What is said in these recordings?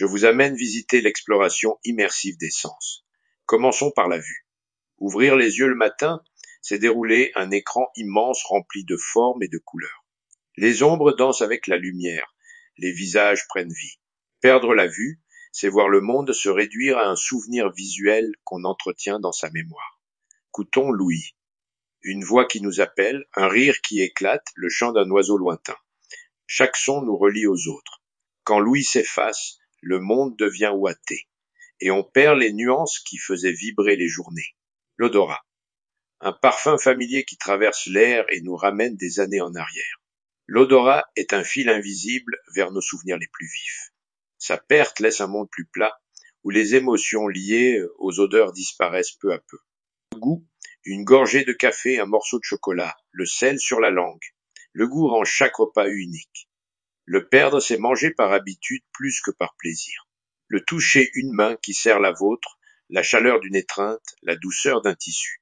Je vous amène visiter l'exploration immersive des sens. Commençons par la vue. Ouvrir les yeux le matin, c'est dérouler un écran immense rempli de formes et de couleurs. Les ombres dansent avec la lumière, les visages prennent vie. Perdre la vue, c'est voir le monde se réduire à un souvenir visuel qu'on entretient dans sa mémoire. Écoutons l'ouïe. Une voix qui nous appelle, un rire qui éclate, le chant d'un oiseau lointain. Chaque son nous relie aux autres. Quand l'ouïe s'efface, le monde devient ouaté, et on perd les nuances qui faisaient vibrer les journées. L'odorat. Un parfum familier qui traverse l'air et nous ramène des années en arrière. L'odorat est un fil invisible vers nos souvenirs les plus vifs. Sa perte laisse un monde plus plat, où les émotions liées aux odeurs disparaissent peu à peu. Le goût, une gorgée de café, un morceau de chocolat, le sel sur la langue. Le goût rend chaque repas unique. Le perdre, c'est manger par habitude plus que par plaisir. Le toucher une main qui serre la vôtre, la chaleur d'une étreinte, la douceur d'un tissu.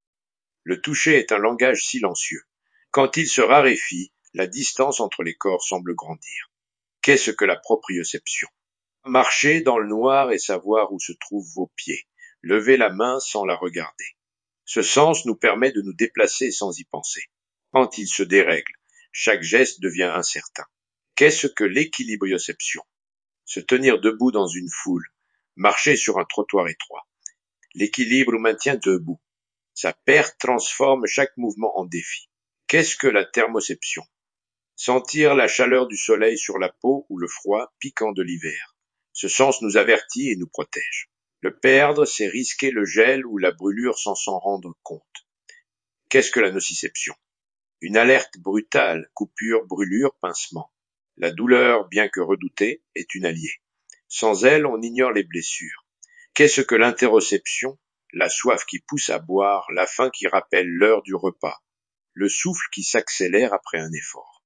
Le toucher est un langage silencieux. Quand il se raréfie, la distance entre les corps semble grandir. Qu'est-ce que la proprioception? Marcher dans le noir et savoir où se trouvent vos pieds. Lever la main sans la regarder. Ce sens nous permet de nous déplacer sans y penser. Quand il se dérègle, chaque geste devient incertain. Qu'est-ce que l'équilibrioception? Se tenir debout dans une foule, marcher sur un trottoir étroit. L'équilibre nous maintient debout. Sa perte transforme chaque mouvement en défi. Qu'est-ce que la thermoception? Sentir la chaleur du soleil sur la peau ou le froid piquant de l'hiver. Ce sens nous avertit et nous protège. Le perdre, c'est risquer le gel ou la brûlure sans s'en rendre compte. Qu'est-ce que la nociception? Une alerte brutale, coupure, brûlure, pincement. La douleur, bien que redoutée, est une alliée. Sans elle, on ignore les blessures. Qu'est-ce que l'interoception? La soif qui pousse à boire, la faim qui rappelle l'heure du repas, le souffle qui s'accélère après un effort.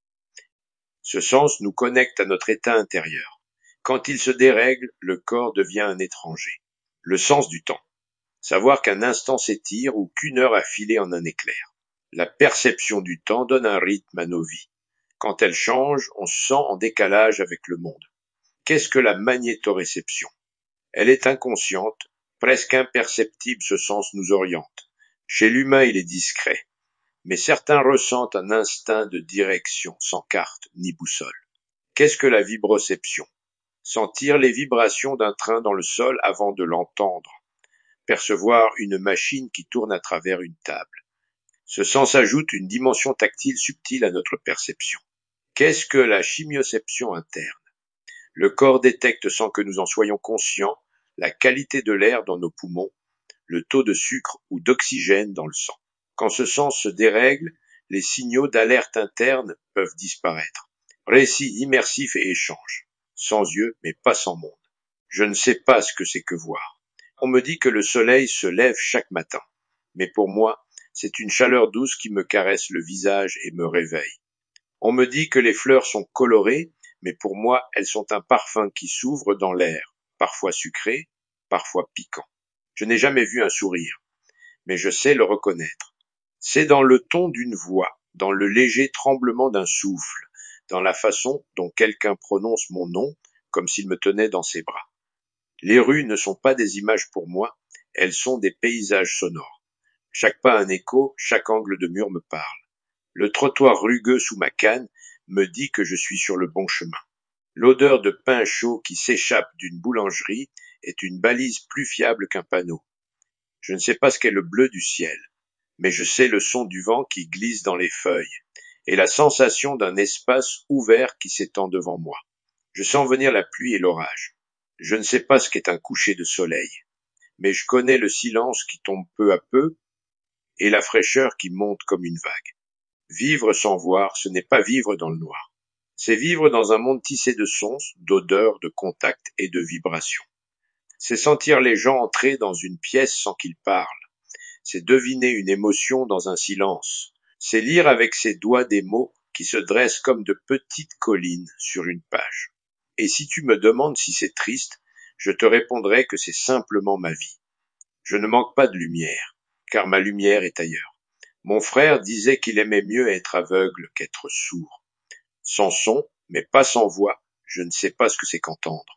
Ce sens nous connecte à notre état intérieur. Quand il se dérègle, le corps devient un étranger. Le sens du temps. Savoir qu'un instant s'étire ou qu'une heure a filé en un éclair. La perception du temps donne un rythme à nos vies. Quand elle change, on se sent en décalage avec le monde. Qu'est-ce que la magnétoréception? Elle est inconsciente, presque imperceptible, ce sens nous oriente. Chez l'humain, il est discret, mais certains ressentent un instinct de direction sans carte ni boussole. Qu'est-ce que la vibroception? Sentir les vibrations d'un train dans le sol avant de l'entendre. Percevoir une machine qui tourne à travers une table. Ce sens ajoute une dimension tactile subtile à notre perception. Qu'est-ce que la chimioception interne? Le corps détecte sans que nous en soyons conscients la qualité de l'air dans nos poumons, le taux de sucre ou d'oxygène dans le sang. Quand ce sens se dérègle, les signaux d'alerte interne peuvent disparaître. Récit immersif et échange. Sans yeux, mais pas sans monde. Je ne sais pas ce que c'est que voir. On me dit que le soleil se lève chaque matin. Mais pour moi, c'est une chaleur douce qui me caresse le visage et me réveille. On me dit que les fleurs sont colorées, mais pour moi, elles sont un parfum qui s'ouvre dans l'air, parfois sucré, parfois piquant. Je n'ai jamais vu un sourire, mais je sais le reconnaître. C'est dans le ton d'une voix, dans le léger tremblement d'un souffle, dans la façon dont quelqu'un prononce mon nom, comme s'il me tenait dans ses bras. Les rues ne sont pas des images pour moi, elles sont des paysages sonores. Chaque pas un écho, chaque angle de mur me parle. Le trottoir rugueux sous ma canne me dit que je suis sur le bon chemin. L'odeur de pain chaud qui s'échappe d'une boulangerie est une balise plus fiable qu'un panneau. Je ne sais pas ce qu'est le bleu du ciel, mais je sais le son du vent qui glisse dans les feuilles, et la sensation d'un espace ouvert qui s'étend devant moi. Je sens venir la pluie et l'orage. Je ne sais pas ce qu'est un coucher de soleil, mais je connais le silence qui tombe peu à peu, et la fraîcheur qui monte comme une vague. Vivre sans voir, ce n'est pas vivre dans le noir. C'est vivre dans un monde tissé de sons, d'odeurs, de contacts et de vibrations. C'est sentir les gens entrer dans une pièce sans qu'ils parlent. C'est deviner une émotion dans un silence. C'est lire avec ses doigts des mots qui se dressent comme de petites collines sur une page. Et si tu me demandes si c'est triste, je te répondrai que c'est simplement ma vie. Je ne manque pas de lumière, car ma lumière est ailleurs. Mon frère disait qu'il aimait mieux être aveugle qu'être sourd. Sans son, mais pas sans voix, je ne sais pas ce que c'est qu'entendre.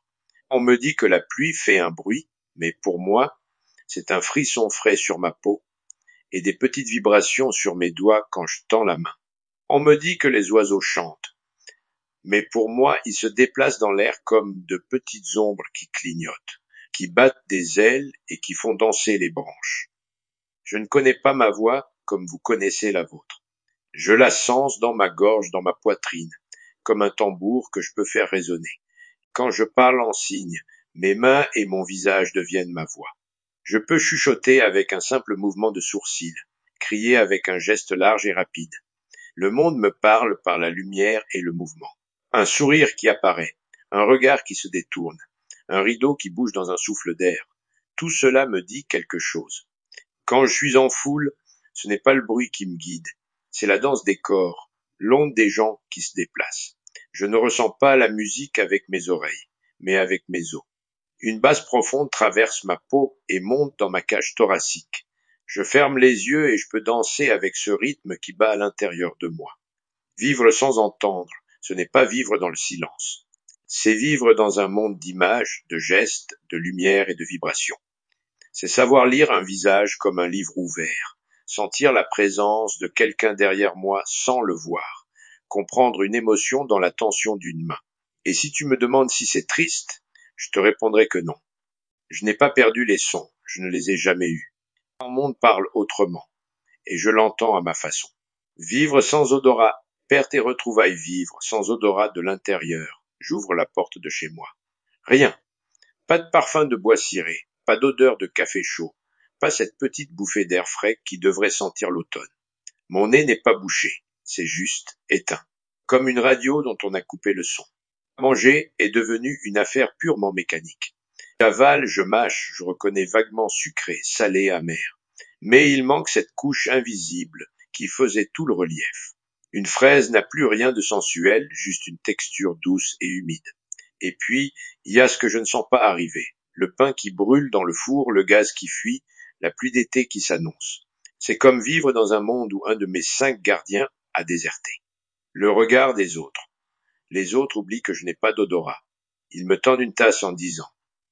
On me dit que la pluie fait un bruit, mais pour moi, c'est un frisson frais sur ma peau et des petites vibrations sur mes doigts quand je tends la main. On me dit que les oiseaux chantent, mais pour moi, ils se déplacent dans l'air comme de petites ombres qui clignotent, qui battent des ailes et qui font danser les branches. Je ne connais pas ma voix comme vous connaissez la vôtre. Je la sens dans ma gorge, dans ma poitrine, comme un tambour que je peux faire résonner. Quand je parle en signe, mes mains et mon visage deviennent ma voix. Je peux chuchoter avec un simple mouvement de sourcils, crier avec un geste large et rapide. Le monde me parle par la lumière et le mouvement. Un sourire qui apparaît, un regard qui se détourne, un rideau qui bouge dans un souffle d'air. Tout cela me dit quelque chose. Quand je suis en foule, ce n'est pas le bruit qui me guide, c'est la danse des corps, l'onde des gens qui se déplacent. Je ne ressens pas la musique avec mes oreilles, mais avec mes os. Une basse profonde traverse ma peau et monte dans ma cage thoracique. Je ferme les yeux et je peux danser avec ce rythme qui bat à l'intérieur de moi. Vivre sans entendre, ce n'est pas vivre dans le silence. C'est vivre dans un monde d'images, de gestes, de lumière et de vibrations. C'est savoir lire un visage comme un livre ouvert, sentir la présence de quelqu'un derrière moi sans le voir, comprendre une émotion dans la tension d'une main. Et si tu me demandes si c'est triste, je te répondrai que non. Je n'ai pas perdu les sons, je ne les ai jamais eus. Mon monde parle autrement, et je l'entends à ma façon. Vivre sans odorat, perte et retrouvailles vivre sans odorat de l'intérieur. J'ouvre la porte de chez moi. Rien. Pas de parfum de bois ciré, pas d'odeur de café chaud, pas cette petite bouffée d'air frais qui devrait sentir l'automne. Mon nez n'est pas bouché, c'est juste éteint, comme une radio dont on a coupé le son. Manger est devenu une affaire purement mécanique. J'avale, je mâche, je reconnais vaguement sucré, salé, amer. Mais il manque cette couche invisible qui faisait tout le relief. Une fraise n'a plus rien de sensuel, juste une texture douce et humide. Et puis, il y a ce que je ne sens pas arriver. Le pain qui brûle dans le four, le gaz qui fuit, la pluie d'été qui s'annonce. C'est comme vivre dans un monde où un de mes 5 gardiens a déserté. Le regard des autres. Les autres oublient que je n'ai pas d'odorat. Ils me tendent une tasse en disant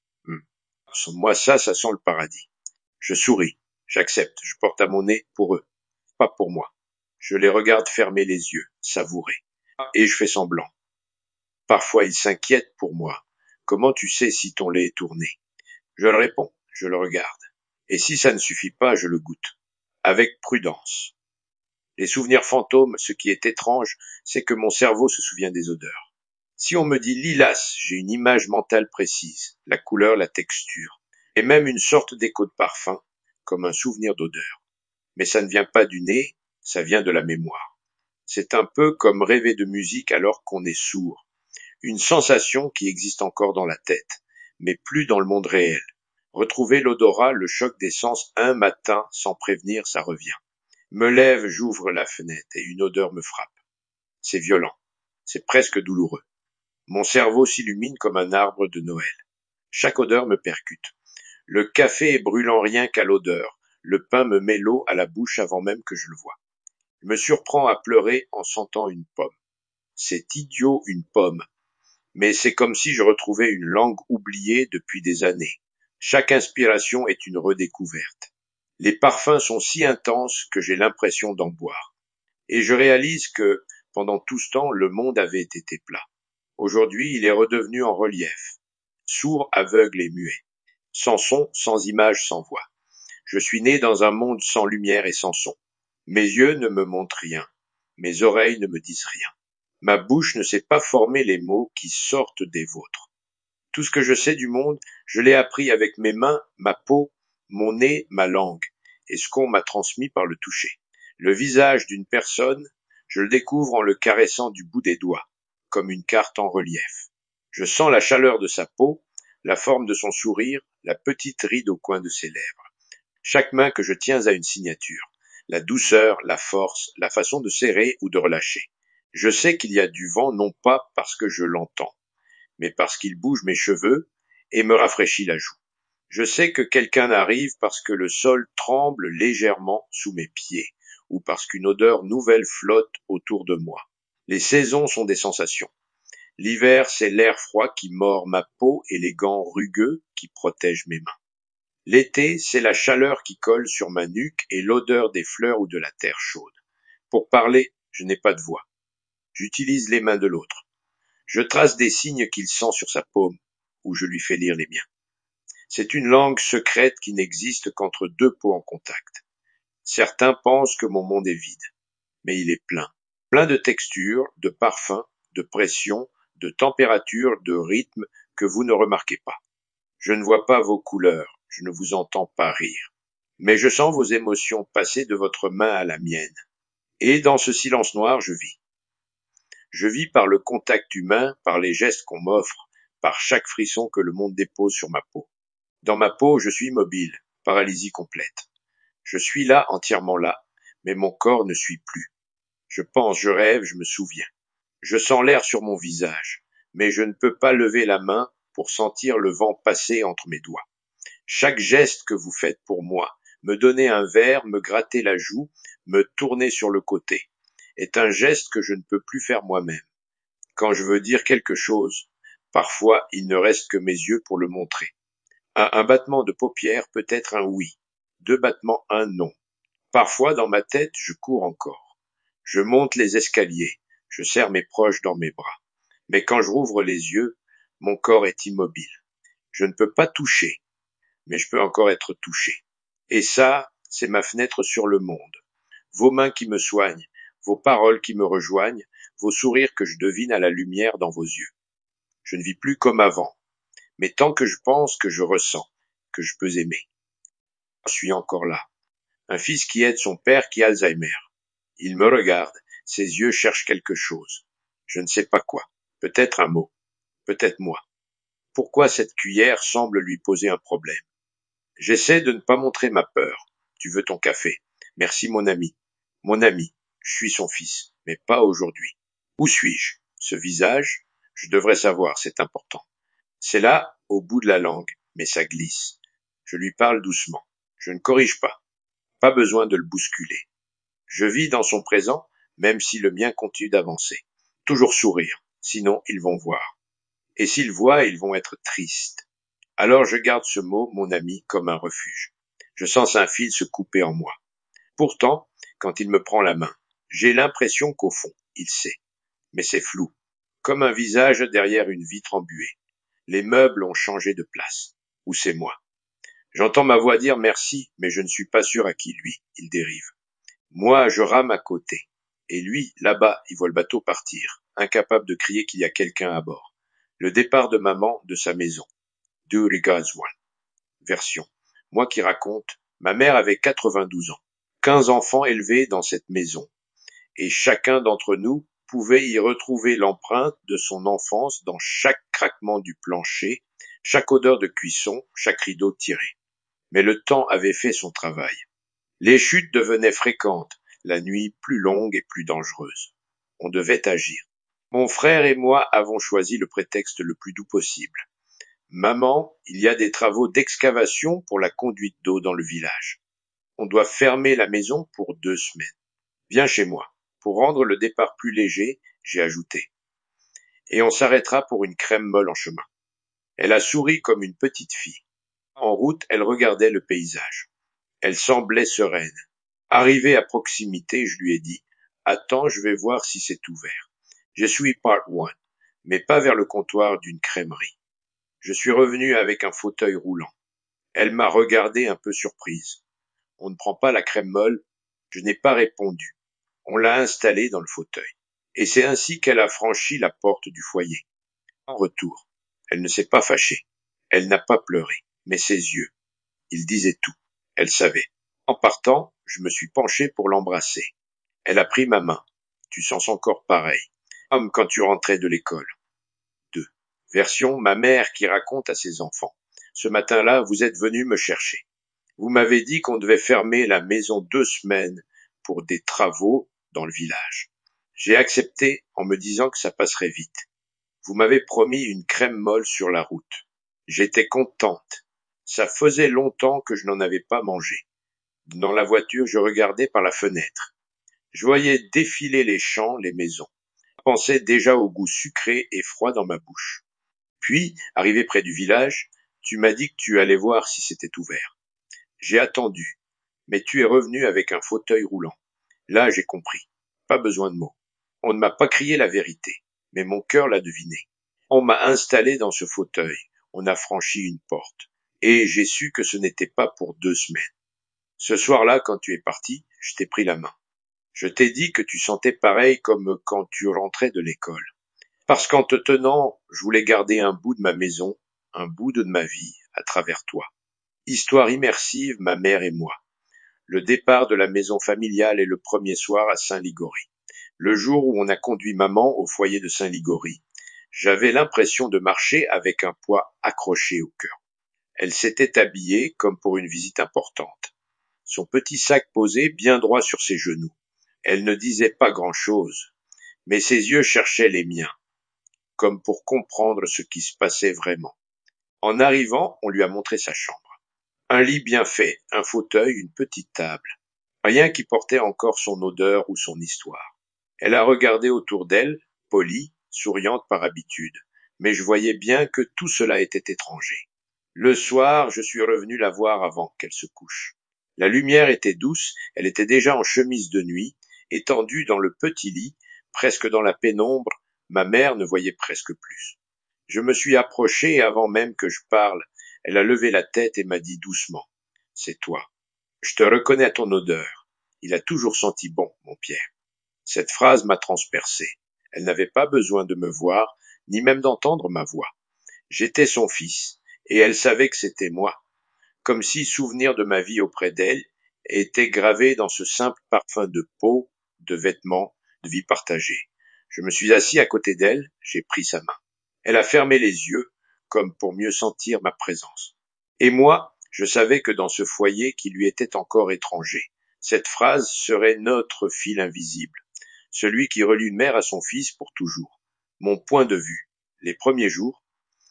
Moi ça sent le paradis. Je souris, j'accepte, je porte à mon nez pour eux, pas pour moi. Je les regarde fermer les yeux, savourer. Et je fais semblant. Parfois ils s'inquiètent pour moi. Comment tu sais si ton lait est tourné? Je leur réponds, je le regarde. Et si ça ne suffit pas, je le goûte. Avec prudence. Les souvenirs fantômes, ce qui est étrange, c'est que mon cerveau se souvient des odeurs. Si on me dit lilas, j'ai une image mentale précise, la couleur, la texture, et même une sorte d'écho de parfum, comme un souvenir d'odeur. Mais ça ne vient pas du nez, ça vient de la mémoire. C'est un peu comme rêver de musique alors qu'on est sourd. Une sensation qui existe encore dans la tête, mais plus dans le monde réel. Retrouver l'odorat, le choc des sens un matin sans prévenir, ça revient. Me lève, j'ouvre la fenêtre et une odeur me frappe. C'est violent, c'est presque douloureux. Mon cerveau s'illumine comme un arbre de Noël. Chaque odeur me percute. Le café est brûlant rien qu'à l'odeur. Le pain me met l'eau à la bouche avant même que je le voie. Je me surprends à pleurer en sentant une pomme. C'est idiot, une pomme. Mais c'est comme si je retrouvais une langue oubliée depuis des années. Chaque inspiration est une redécouverte. Les parfums sont si intenses que j'ai l'impression d'en boire. Et je réalise que, pendant tout ce temps, le monde avait été plat. Aujourd'hui, il est redevenu en relief. Sourd, aveugle et muet. Sans son, sans image, sans voix. Je suis né dans un monde sans lumière et sans son. Mes yeux ne me montrent rien. Mes oreilles ne me disent rien. Ma bouche ne sait pas former les mots qui sortent des vôtres. Tout ce que je sais du monde, je l'ai appris avec mes mains, ma peau, mon nez, ma langue, et ce qu'on m'a transmis par le toucher. Le visage d'une personne, je le découvre en le caressant du bout des doigts, comme une carte en relief. Je sens la chaleur de sa peau, la forme de son sourire, la petite ride au coin de ses lèvres. Chaque main que je tiens a une signature, la douceur, la force, la façon de serrer ou de relâcher. Je sais qu'il y a du vent non pas parce que je l'entends, mais parce qu'il bouge mes cheveux et me rafraîchit la joue. Je sais que quelqu'un arrive parce que le sol tremble légèrement sous mes pieds, ou parce qu'une odeur nouvelle flotte autour de moi. Les saisons sont des sensations. L'hiver, c'est l'air froid qui mord ma peau et les gants rugueux qui protègent mes mains. L'été, c'est la chaleur qui colle sur ma nuque et l'odeur des fleurs ou de la terre chaude. Pour parler, je n'ai pas de voix. J'utilise les mains de l'autre. Je trace des signes qu'il sent sur sa paume, ou je lui fais lire les miens. C'est une langue secrète qui n'existe qu'entre deux peaux en contact. Certains pensent que mon monde est vide, mais il est plein. Plein de textures, de parfums, de pression, de température, de rythme que vous ne remarquez pas. Je ne vois pas vos couleurs, je ne vous entends pas rire. Mais je sens vos émotions passer de votre main à la mienne. Et dans ce silence noir, je vis. Je vis par le contact humain, par les gestes qu'on m'offre, par chaque frisson que le monde dépose sur ma peau. Dans ma peau, je suis mobile, paralysie complète. Je suis là, entièrement là, mais mon corps ne suit plus. Je pense, je rêve, je me souviens. Je sens l'air sur mon visage, mais je ne peux pas lever la main pour sentir le vent passer entre mes doigts. Chaque geste que vous faites pour moi, me donner un verre, me gratter la joue, me tourner sur le côté, est un geste que je ne peux plus faire moi-même. Quand je veux dire quelque chose, parfois il ne reste que mes yeux pour le montrer. Un battement de paupières peut être un oui, deux battements un non. Parfois dans ma tête, je cours encore. Je monte les escaliers, je serre mes proches dans mes bras. Mais quand je rouvre les yeux, mon corps est immobile. Je ne peux pas toucher, mais je peux encore être touché. Et ça, c'est ma fenêtre sur le monde. Vos mains qui me soignent, vos paroles qui me rejoignent, vos sourires que je devine à la lumière dans vos yeux. Je ne vis plus comme avant, mais tant que je pense, que je ressens, que je peux aimer. Je suis encore là. Un fils qui aide son père qui a Alzheimer. Il me regarde, ses yeux cherchent quelque chose. Je ne sais pas quoi. Peut-être un mot. Peut-être moi. Pourquoi cette cuillère semble lui poser un problème? J'essaie de ne pas montrer ma peur. Tu veux ton café? Merci mon ami. Mon ami, je suis son fils, mais pas aujourd'hui. Où suis-je? Ce visage? Je devrais savoir, c'est important. C'est là, au bout de la langue, mais ça glisse. Je lui parle doucement. Je ne corrige pas. Pas besoin de le bousculer. Je vis dans son présent, même si le mien continue d'avancer. Toujours sourire, sinon ils vont voir. Et s'ils voient, ils vont être tristes. Alors je garde ce mot, mon ami, comme un refuge. Je sens un fil se couper en moi. Pourtant, quand il me prend la main, j'ai l'impression qu'au fond, il sait. Mais c'est flou, comme un visage derrière une vitre embuée. Les meubles ont changé de place. Ou c'est moi. J'entends ma voix dire merci, mais je ne suis pas sûr à qui lui, il dérive. Moi, je rame à côté. Et lui, là-bas, il voit le bateau partir, incapable de crier qu'il y a quelqu'un à bord. Le départ de maman de sa maison. Deux regards one. Version. Moi qui raconte, ma mère avait 92 ans. 15 enfants élevés dans cette maison. Et chacun d'entre nous pouvait y retrouver l'empreinte de son enfance dans chaque craquement du plancher, chaque odeur de cuisson, chaque rideau tiré. Mais le temps avait fait son travail. Les chutes devenaient fréquentes, la nuit plus longue et plus dangereuse. On devait agir. Mon frère et moi avons choisi le prétexte le plus doux possible. Maman, il y a des travaux d'excavation pour la conduite d'eau dans le village. On doit fermer la maison pour 2 semaines. Viens chez moi. Pour rendre le départ plus léger, j'ai ajouté. Et on s'arrêtera pour une crème molle en chemin. Elle a souri comme une petite fille. En route, elle regardait le paysage. Elle semblait sereine. Arrivé à proximité, je lui ai dit « Attends, je vais voir si c'est ouvert. » Je suis part one, mais pas vers le comptoir d'une crèmerie. Je suis revenu avec un fauteuil roulant. Elle m'a regardé un peu surprise. On ne prend pas la crème molle? Je n'ai pas répondu. On l'a installée dans le fauteuil. Et c'est ainsi qu'elle a franchi la porte du foyer. En retour, elle ne s'est pas fâchée. Elle n'a pas pleuré, mais ses yeux, ils disaient tout. Elle savait. En partant, je me suis penché pour l'embrasser. Elle a pris ma main. Tu sens encore pareil, comme quand tu rentrais de l'école. 2. Version ma mère qui raconte à ses enfants. Ce matin-là, vous êtes venu me chercher. Vous m'avez dit qu'on devait fermer la maison 2 semaines pour des travaux dans le village. J'ai accepté en me disant que ça passerait vite. Vous m'avez promis une crème molle sur la route. J'étais contente. Ça faisait longtemps que je n'en avais pas mangé. Dans la voiture, je regardais par la fenêtre. Je voyais défiler les champs, les maisons. pensais déjà au goût sucré et froid dans ma bouche. Puis, arrivé près du village, tu m'as dit que tu allais voir si c'était ouvert. J'ai attendu, mais tu es revenu avec un fauteuil roulant. Là, j'ai compris. Pas besoin de mots. On ne m'a pas crié la vérité, mais mon cœur l'a deviné. On m'a installé dans ce fauteuil, on a franchi une porte, et j'ai su que ce n'était pas pour 2 semaines. Ce soir-là, quand tu es parti, je t'ai pris la main. Je t'ai dit que tu sentais pareil comme quand tu rentrais de l'école. Parce qu'en te tenant, je voulais garder un bout de ma maison, un bout de ma vie, à travers toi. Histoire immersive, ma mère et moi. Le départ de la maison familiale est le premier soir à Saint-Ligory. Le jour où on a conduit maman au foyer de Saint-Ligory, j'avais l'impression de marcher avec un poids accroché au cœur. Elle s'était habillée comme pour une visite importante. Son petit sac posé bien droit sur ses genoux. Elle ne disait pas grand-chose, mais ses yeux cherchaient les miens, comme pour comprendre ce qui se passait vraiment. En arrivant, on lui a montré sa chambre. Un lit bien fait, un fauteuil, une petite table. Rien qui portait encore son odeur ou son histoire. Elle a regardé autour d'elle, polie, souriante par habitude, mais je voyais bien que tout cela était étranger. Le soir, je suis revenu la voir avant qu'elle se couche. La lumière était douce, elle était déjà en chemise de nuit, étendue dans le petit lit, presque dans la pénombre, ma mère ne voyait presque plus. Je me suis approché et avant même que je parle, elle a levé la tête et m'a dit doucement, « C'est toi. Je te reconnais à ton odeur. Il a toujours senti bon, mon Pierre. » Cette phrase m'a transpercé. Elle n'avait pas besoin de me voir, ni même d'entendre ma voix. J'étais son fils, et elle savait que c'était moi, comme si souvenir de ma vie auprès d'elle était gravé dans ce simple parfum de peau, de vêtements, de vie partagée. Je me suis assis à côté d'elle, j'ai pris sa main. Elle a fermé les yeux, comme pour mieux sentir ma présence. Et moi, je savais que dans ce foyer qui lui était encore étranger, cette phrase serait notre fil invisible, celui qui relie une mère à son fils pour toujours. Mon point de vue. Les premiers jours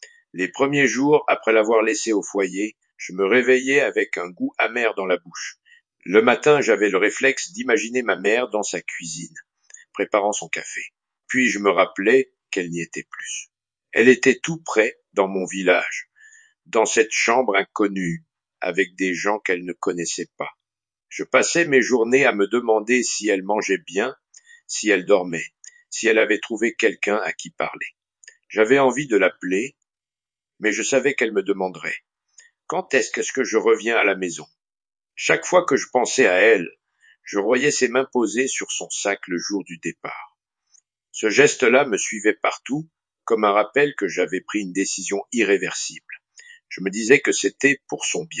après l'avoir laissé au foyer, je me réveillais avec un goût amer dans la bouche. Le matin, j'avais le réflexe d'imaginer ma mère dans sa cuisine, préparant son café. Puis je me rappelais qu'elle n'y était plus. Elle était tout près, dans mon village, dans cette chambre inconnue, avec des gens qu'elle ne connaissait pas. Je passais mes journées à me demander si elle mangeait bien, si elle dormait, si elle avait trouvé quelqu'un à qui parler. J'avais envie de l'appeler, mais je savais qu'elle me demanderait « Quand est-ce que je reviens à la maison ?» Chaque fois que je pensais à elle, je voyais ses mains posées sur son sac le jour du départ. Ce geste-là me suivait partout, comme un rappel que j'avais pris une décision irréversible. Je me disais que c'était pour son bien.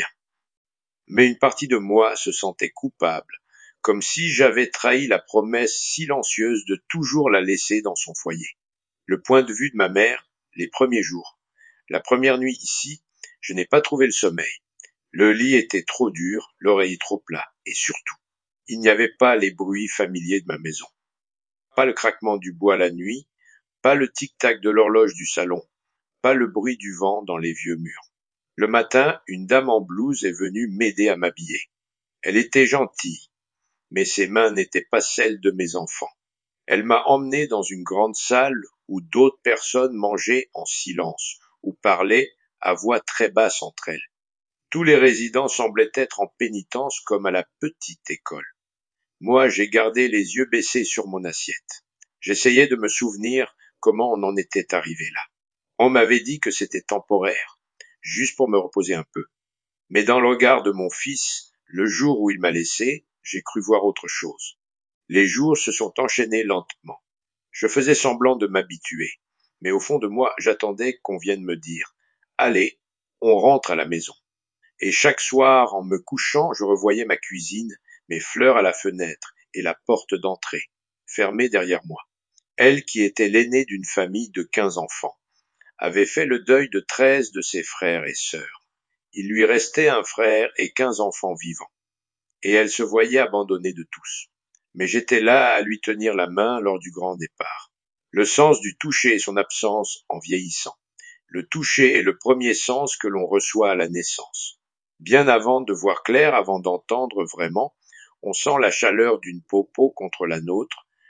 Mais une partie de moi se sentait coupable, comme si j'avais trahi la promesse silencieuse de toujours la laisser dans son foyer. Le point de vue de ma mère, les premiers jours. La première nuit ici, je n'ai pas trouvé le sommeil. Le lit était trop dur, l'oreiller trop plat, et surtout, il n'y avait pas les bruits familiers de ma maison. Pas le craquement du bois la nuit, pas le tic-tac de l'horloge du salon, pas le bruit du vent dans les vieux murs. Le matin, une dame en blouse est venue m'aider à m'habiller. Elle était gentille, mais ses mains n'étaient pas celles de mes enfants. Elle m'a emmené dans une grande salle où d'autres personnes mangeaient en silence, ou parlaient à voix très basse entre elles. Tous les résidents semblaient être en pénitence comme à la petite école. Moi, j'ai gardé les yeux baissés sur mon assiette. J'essayais de me souvenir comment on en était arrivé là. On m'avait dit que c'était temporaire, juste pour me reposer un peu. Mais dans le regard de mon fils, le jour où il m'a laissé, j'ai cru voir autre chose. Les jours se sont enchaînés lentement. Je faisais semblant de m'habituer, mais au fond de moi, j'attendais qu'on vienne me dire « Allez, on rentre à la maison ». Et chaque soir, en me couchant, je revoyais ma cuisine, mes fleurs à la fenêtre et la porte d'entrée, fermée derrière moi. Elle, qui était l'aînée d'une famille de 15 enfants, avait fait le deuil de 13 de ses frères et sœurs. Il lui restait un frère et 15 enfants vivants. Et elle se voyait abandonnée de tous. Mais j'étais là à lui tenir la main lors du grand départ. Le sens du toucher et son absence en vieillissant. Le toucher est le premier sens que l'on reçoit à la naissance. Bien avant de voir clair, avant d'entendre vraiment, on sent la chaleur d'une peau contre la nôtre,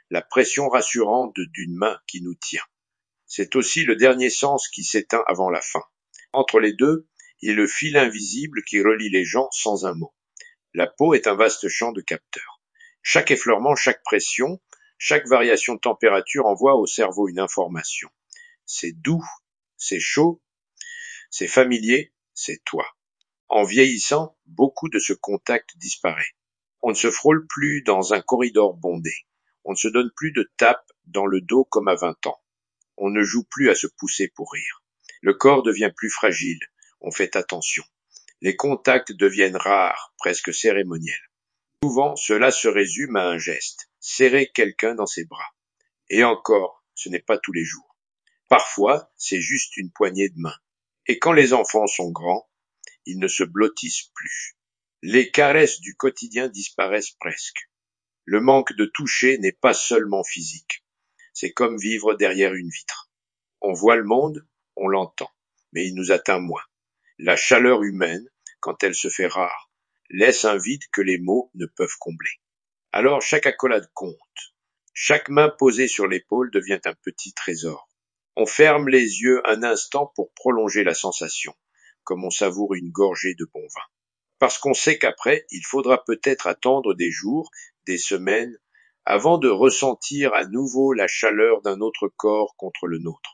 la pression rassurante d'une main qui nous tient. C'est aussi le dernier sens qui s'éteint avant la fin. Entre les deux, il y a le fil invisible qui relie les gens sans un mot. La peau est un vaste champ de capteurs. Chaque effleurement, chaque pression, chaque variation de température envoie au cerveau une information. C'est doux, c'est chaud, c'est familier, c'est toi. En vieillissant, beaucoup de ce contact disparaît. On ne se frôle plus dans un corridor bondé. On ne se donne plus de tapes dans le dos comme à 20 ans. On ne joue plus à se pousser pour rire. Le corps devient plus fragile. On fait attention. Les contacts deviennent rares, presque cérémoniels. Souvent, cela se résume à un geste. Serrer quelqu'un dans ses bras. Et encore, ce n'est pas tous les jours. Parfois, c'est juste une poignée de main. Et quand les enfants sont grands, ils ne se blottissent plus. Les caresses du quotidien disparaissent presque. Le manque de toucher n'est pas seulement physique. C'est comme vivre derrière une vitre. On voit le monde, on l'entend, mais il nous atteint moins. La chaleur humaine, quand elle se fait rare, laisse un vide que les mots ne peuvent combler. Alors chaque accolade compte. Chaque main posée sur l'épaule devient un petit trésor. On ferme les yeux un instant pour prolonger la sensation, comme on savoure une gorgée de bon vin. Parce qu'on sait qu'après, il faudra peut-être attendre des jours, des semaines, avant de ressentir à nouveau la chaleur d'un autre corps contre le nôtre.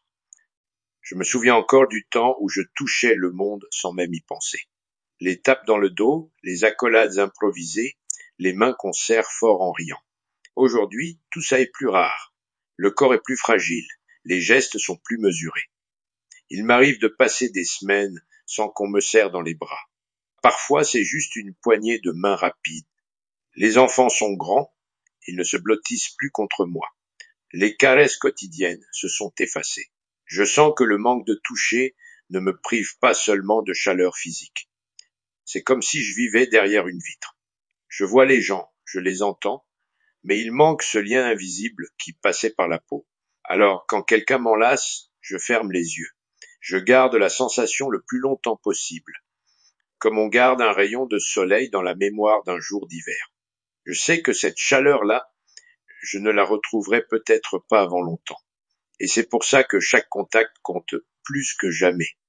Je me souviens encore du temps où je touchais le monde sans même y penser. Les tapes dans le dos, les accolades improvisées, les mains qu'on serre fort en riant. Aujourd'hui, tout ça est plus rare. Le corps est plus fragile, les gestes sont plus mesurés. Il m'arrive de passer des semaines sans qu'on me serre dans les bras. Parfois, c'est juste une poignée de mains rapides. Les enfants sont grands, ils ne se blottissent plus contre moi. Les caresses quotidiennes se sont effacées. Je sens que le manque de toucher ne me prive pas seulement de chaleur physique. C'est comme si je vivais derrière une vitre. Je vois les gens, je les entends, mais il manque ce lien invisible qui passait par la peau. Alors, quand quelqu'un m'enlace, je ferme les yeux. Je garde la sensation le plus longtemps possible, comme on garde un rayon de soleil dans la mémoire d'un jour d'hiver. Je sais que cette chaleur-là, je ne la retrouverai peut-être pas avant longtemps. Et c'est pour ça que chaque contact compte plus que jamais.